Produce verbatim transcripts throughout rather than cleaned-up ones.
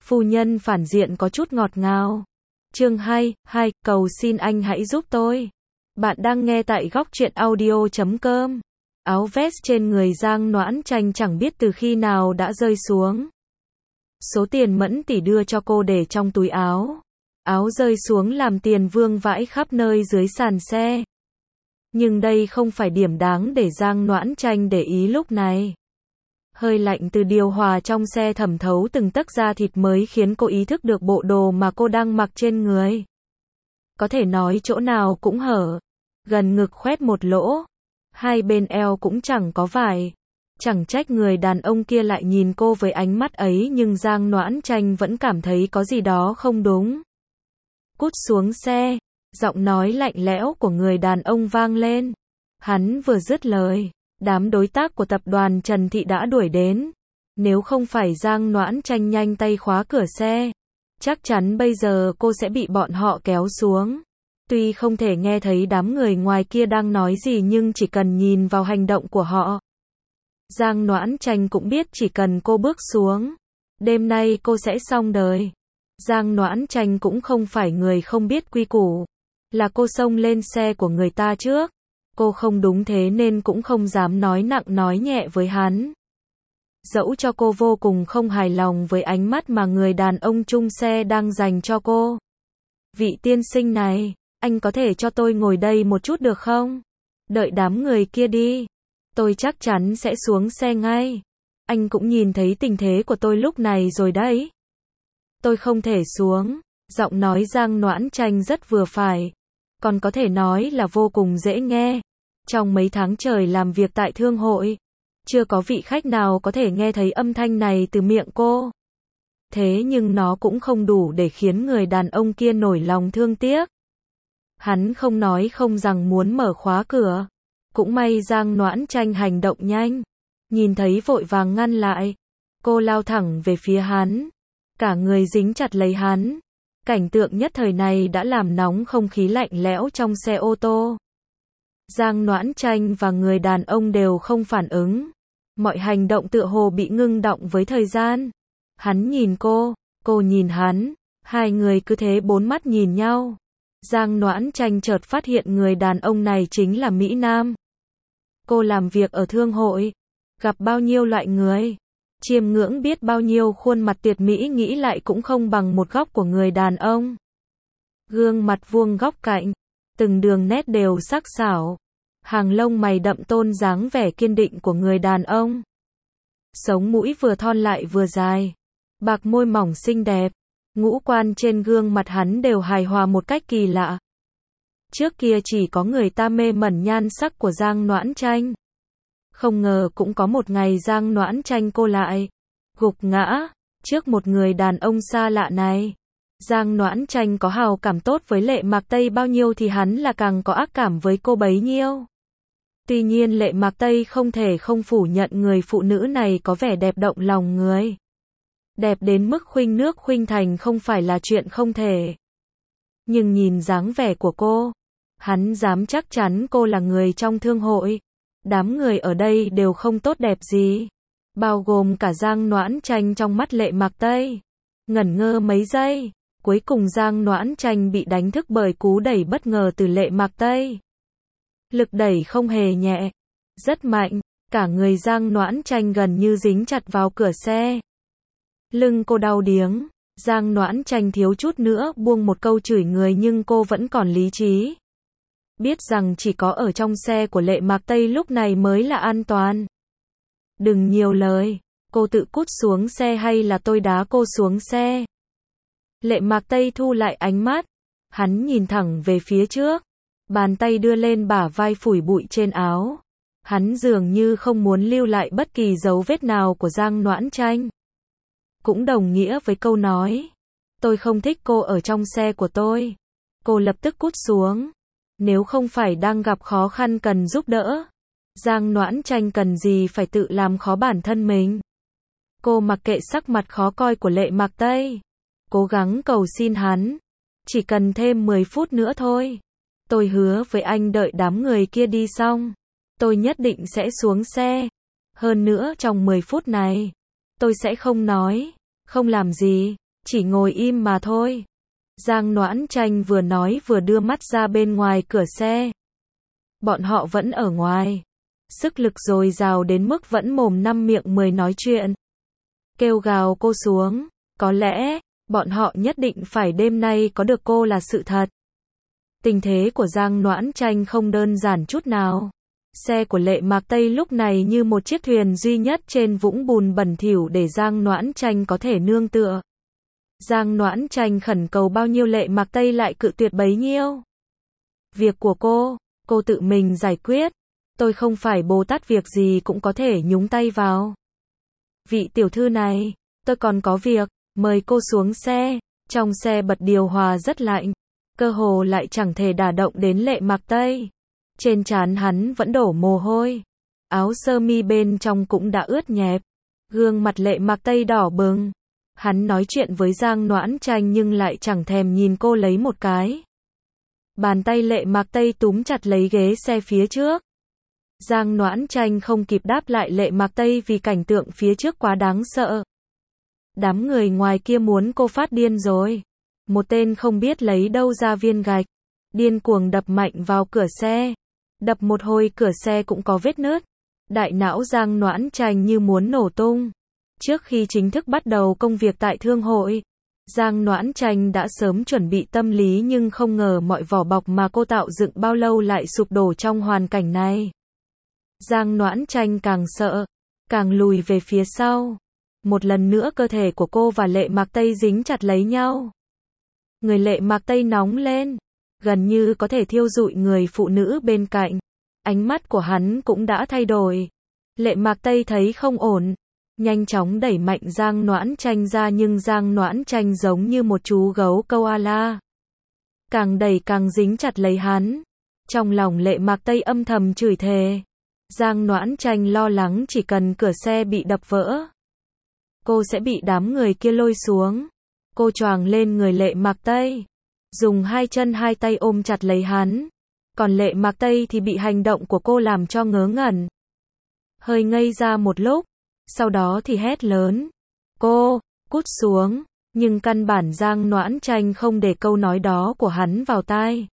Phu nhân phản diện có chút ngọt ngào. Chương hai, hai, cầu xin anh hãy giúp tôi. Bạn đang nghe tại góc truyện audio chấm com. Áo vest trên người Giang Noãn Tranh chẳng biết từ khi nào đã rơi xuống. Số tiền Mẫn tỷ đưa cho cô để trong túi áo. Áo rơi xuống làm tiền vương vãi khắp nơi dưới sàn xe. Nhưng đây không phải điểm đáng để Giang Noãn Tranh để ý lúc này. Hơi lạnh từ điều hòa trong xe thẩm thấu từng tấc da thịt mới khiến cô ý thức được bộ đồ mà cô đang mặc trên người. Có thể nói chỗ nào cũng hở. Gần ngực khoét một lỗ. Hai bên eo cũng chẳng có vải. Chẳng trách người đàn ông kia lại nhìn cô với ánh mắt ấy, nhưng Giang Noãn Tranh vẫn cảm thấy có gì đó không đúng. Cút xuống xe. Giọng nói lạnh lẽo của người đàn ông vang lên. Hắn vừa dứt lời, đám đối tác của tập đoàn Trần Thị đã đuổi đến. Nếu không phải Giang Noãn Tranh nhanh tay khóa cửa xe, chắc chắn bây giờ cô sẽ bị bọn họ kéo xuống. Tuy không thể nghe thấy đám người ngoài kia đang nói gì, nhưng chỉ cần nhìn vào hành động của họ, Giang Noãn Tranh cũng biết chỉ cần cô bước xuống, đêm nay cô sẽ xong đời. Giang Noãn Tranh cũng không phải người không biết quy củ. Là cô xông lên xe của người ta trước. Cô không đúng thế nên cũng không dám nói nặng nói nhẹ với hắn. Dẫu cho cô vô cùng không hài lòng với ánh mắt mà người đàn ông chung xe đang dành cho cô. Vị tiên sinh này, anh có thể cho tôi ngồi đây một chút được không? Đợi đám người kia đi. Tôi chắc chắn sẽ xuống xe ngay. Anh cũng nhìn thấy tình thế của tôi lúc này rồi đấy. Tôi không thể xuống. Giọng nói Giang Noãn Tranh rất vừa phải. Còn có thể nói là vô cùng dễ nghe. Trong mấy tháng trời làm việc tại thương hội, chưa có vị khách nào có thể nghe thấy âm thanh này từ miệng cô. Thế nhưng nó cũng không đủ để khiến người đàn ông kia nổi lòng thương tiếc. Hắn không nói không rằng muốn mở khóa cửa. Cũng may Giang Noãn Tranh hành động nhanh. Nhìn thấy vội vàng ngăn lại. Cô lao thẳng về phía hắn. Cả người dính chặt lấy hắn. Cảnh tượng nhất thời này đã làm nóng không khí lạnh lẽo trong xe ô tô. Giang Noãn Tranh và người đàn ông đều không phản ứng. Mọi hành động tựa hồ bị ngưng đọng với thời gian. Hắn nhìn cô, cô nhìn hắn. Hai người cứ thế bốn mắt nhìn nhau. Giang Noãn Tranh chợt phát hiện người đàn ông này chính là Mỹ Nam. Cô làm việc ở thương hội. Gặp bao nhiêu loại người. Chiêm ngưỡng biết bao nhiêu khuôn mặt tuyệt mỹ, nghĩ lại cũng không bằng một góc của người đàn ông. Gương mặt vuông góc cạnh, từng đường nét đều sắc sảo, hàng lông mày đậm tôn dáng vẻ kiên định của người đàn ông. Sống mũi vừa thon lại vừa dài, bạc môi mỏng xinh đẹp, ngũ quan trên gương mặt hắn đều hài hòa một cách kỳ lạ. Trước kia chỉ có người ta mê mẩn nhan sắc của Giang Noãn Tranh. Không ngờ cũng có một ngày Giang Noãn Tranh cô lại gục ngã trước một người đàn ông xa lạ này. Giang Noãn Tranh có hào cảm tốt với Lệ Mạc Tây bao nhiêu thì hắn là càng có ác cảm với cô bấy nhiêu. Tuy nhiên Lệ Mạc Tây không thể không phủ nhận người phụ nữ này có vẻ đẹp động lòng người. Đẹp đến mức khuynh nước khuynh thành không phải là chuyện không thể. Nhưng nhìn dáng vẻ của cô, hắn dám chắc chắn cô là người trong thương hội. Đám người ở đây đều không tốt đẹp gì, bao gồm cả Giang Noãn Tranh trong mắt Lệ Mạc Tây. Ngẩn ngơ mấy giây, cuối cùng Giang Noãn Tranh bị đánh thức bởi cú đẩy bất ngờ từ Lệ Mạc Tây. Lực đẩy không hề nhẹ, rất mạnh, cả người Giang Noãn Tranh gần như dính chặt vào cửa xe. Lưng cô đau điếng, Giang Noãn Tranh thiếu chút nữa buông một câu chửi người, nhưng cô vẫn còn lý trí. Biết rằng chỉ có ở trong xe của Lệ Mạc Tây lúc này mới là an toàn. Đừng nhiều lời, cô tự cút xuống xe hay là tôi đá cô xuống xe. Lệ Mạc Tây thu lại ánh mắt. Hắn nhìn thẳng về phía trước. Bàn tay đưa lên bả vai phủi bụi trên áo. Hắn dường như không muốn lưu lại bất kỳ dấu vết nào của Giang Noãn Tranh. Cũng đồng nghĩa với câu nói. Tôi không thích cô ở trong xe của tôi. Cô lập tức cút xuống. Nếu không phải đang gặp khó khăn cần giúp đỡ, Giang Noãn Tranh cần gì phải tự làm khó bản thân mình. Cô mặc kệ sắc mặt khó coi của Lệ Mạc Tây, cố gắng cầu xin hắn. Chỉ cần thêm mười phút nữa thôi. Tôi hứa với anh đợi đám người kia đi xong, tôi nhất định sẽ xuống xe. Hơn nữa trong mười phút này, tôi sẽ không nói, không làm gì. chỉ ngồi im mà thôi. Giang Noãn Tranh vừa nói vừa đưa mắt ra bên ngoài cửa xe. Bọn họ vẫn ở ngoài. Sức lực dồi dào đến mức vẫn mồm năm miệng mười nói chuyện. Kêu gào cô xuống. Có lẽ, bọn họ nhất định phải đêm nay có được cô là sự thật. Tình thế của Giang Noãn Tranh không đơn giản chút nào. Xe của Lệ Mạc Tây lúc này như một chiếc thuyền duy nhất trên vũng bùn bẩn thỉu để Giang Noãn Tranh có thể nương tựa. Giang Noãn Tranh khẩn cầu bao nhiêu Lệ Mạc Tây lại cự tuyệt bấy nhiêu. Việc của cô, cô tự mình giải quyết. Tôi không phải Bồ Tát việc gì cũng có thể nhúng tay vào. Vị tiểu thư này, tôi còn có việc, mời cô xuống xe. Trong xe bật điều hòa rất lạnh, cơ hồ lại chẳng thể đả động đến Lệ Mạc Tây. Trên trán hắn vẫn đổ mồ hôi. Áo sơ mi bên trong cũng đã ướt nhẹp. Gương mặt Lệ Mạc Tây đỏ bừng. Hắn nói chuyện với Giang Noãn Tranh nhưng lại chẳng thèm nhìn cô lấy một cái. Bàn tay Lệ Mạc Tây túm chặt lấy ghế xe phía trước. Giang Noãn Tranh không kịp đáp lại Lệ Mạc Tây vì cảnh tượng phía trước quá đáng sợ. Đám người ngoài kia muốn cô phát điên rồi. Một tên không biết lấy đâu ra viên gạch, điên cuồng đập mạnh vào cửa xe. Đập một hồi cửa xe cũng có vết nứt. Đại não Giang Noãn Tranh như muốn nổ tung. Trước khi chính thức bắt đầu công việc tại thương hội, Giang Noãn Tranh đã sớm chuẩn bị tâm lý nhưng không ngờ mọi vỏ bọc mà cô tạo dựng bao lâu lại sụp đổ trong hoàn cảnh này. Giang Noãn Tranh càng sợ, càng lùi về phía sau. Một lần nữa cơ thể của cô và Lệ Mạc Tây dính chặt lấy nhau. Người Lệ Mạc Tây nóng lên, gần như có thể thiêu rụi người phụ nữ bên cạnh. Ánh mắt của hắn cũng đã thay đổi. Lệ Mạc Tây thấy không ổn, nhanh chóng đẩy mạnh Giang Noãn Tranh ra nhưng Giang Noãn Tranh giống như một chú gấu koala. Càng đẩy càng dính chặt lấy hắn. Trong lòng Lệ Mạc Tây âm thầm chửi thề. Giang Noãn Tranh lo lắng chỉ cần cửa xe bị đập vỡ, cô sẽ bị đám người kia lôi xuống. Cô choàng lên người Lệ Mạc Tây, dùng hai chân hai tay ôm chặt lấy hắn. Còn Lệ Mạc Tây thì bị hành động của cô làm cho ngớ ngẩn. Hơi ngây ra một lúc, sau đó thì hét lớn. Cô, cút xuống. Nhưng căn bản Giang Noãn Tranh không để câu nói đó của hắn vào tai.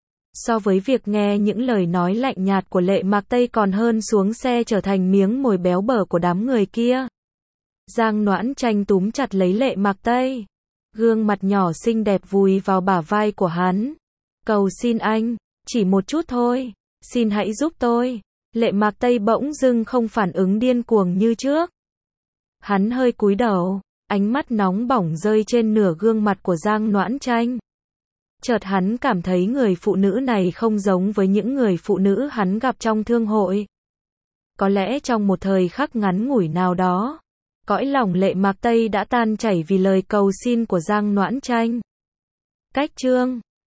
So với việc nghe những lời nói lạnh nhạt của Lệ Mạc Tây còn hơn xuống xe trở thành miếng mồi béo bở của đám người kia. Giang Noãn Tranh túm chặt lấy Lệ Mạc Tây. Gương mặt nhỏ xinh đẹp vùi vào bả vai của hắn. Cầu xin anh, chỉ một chút thôi, xin hãy giúp tôi. Lệ Mạc Tây bỗng dưng không phản ứng điên cuồng như trước. Hắn hơi cúi đầu, ánh mắt nóng bỏng rơi trên nửa gương mặt của Giang Noãn Tranh. Chợt hắn cảm thấy người phụ nữ này không giống với những người phụ nữ hắn gặp trong thương hội. Có lẽ trong một thời khắc ngắn ngủi nào đó, cõi lòng Lệ Mạc Tây đã tan chảy vì lời cầu xin của Giang Noãn Tranh. Cách chương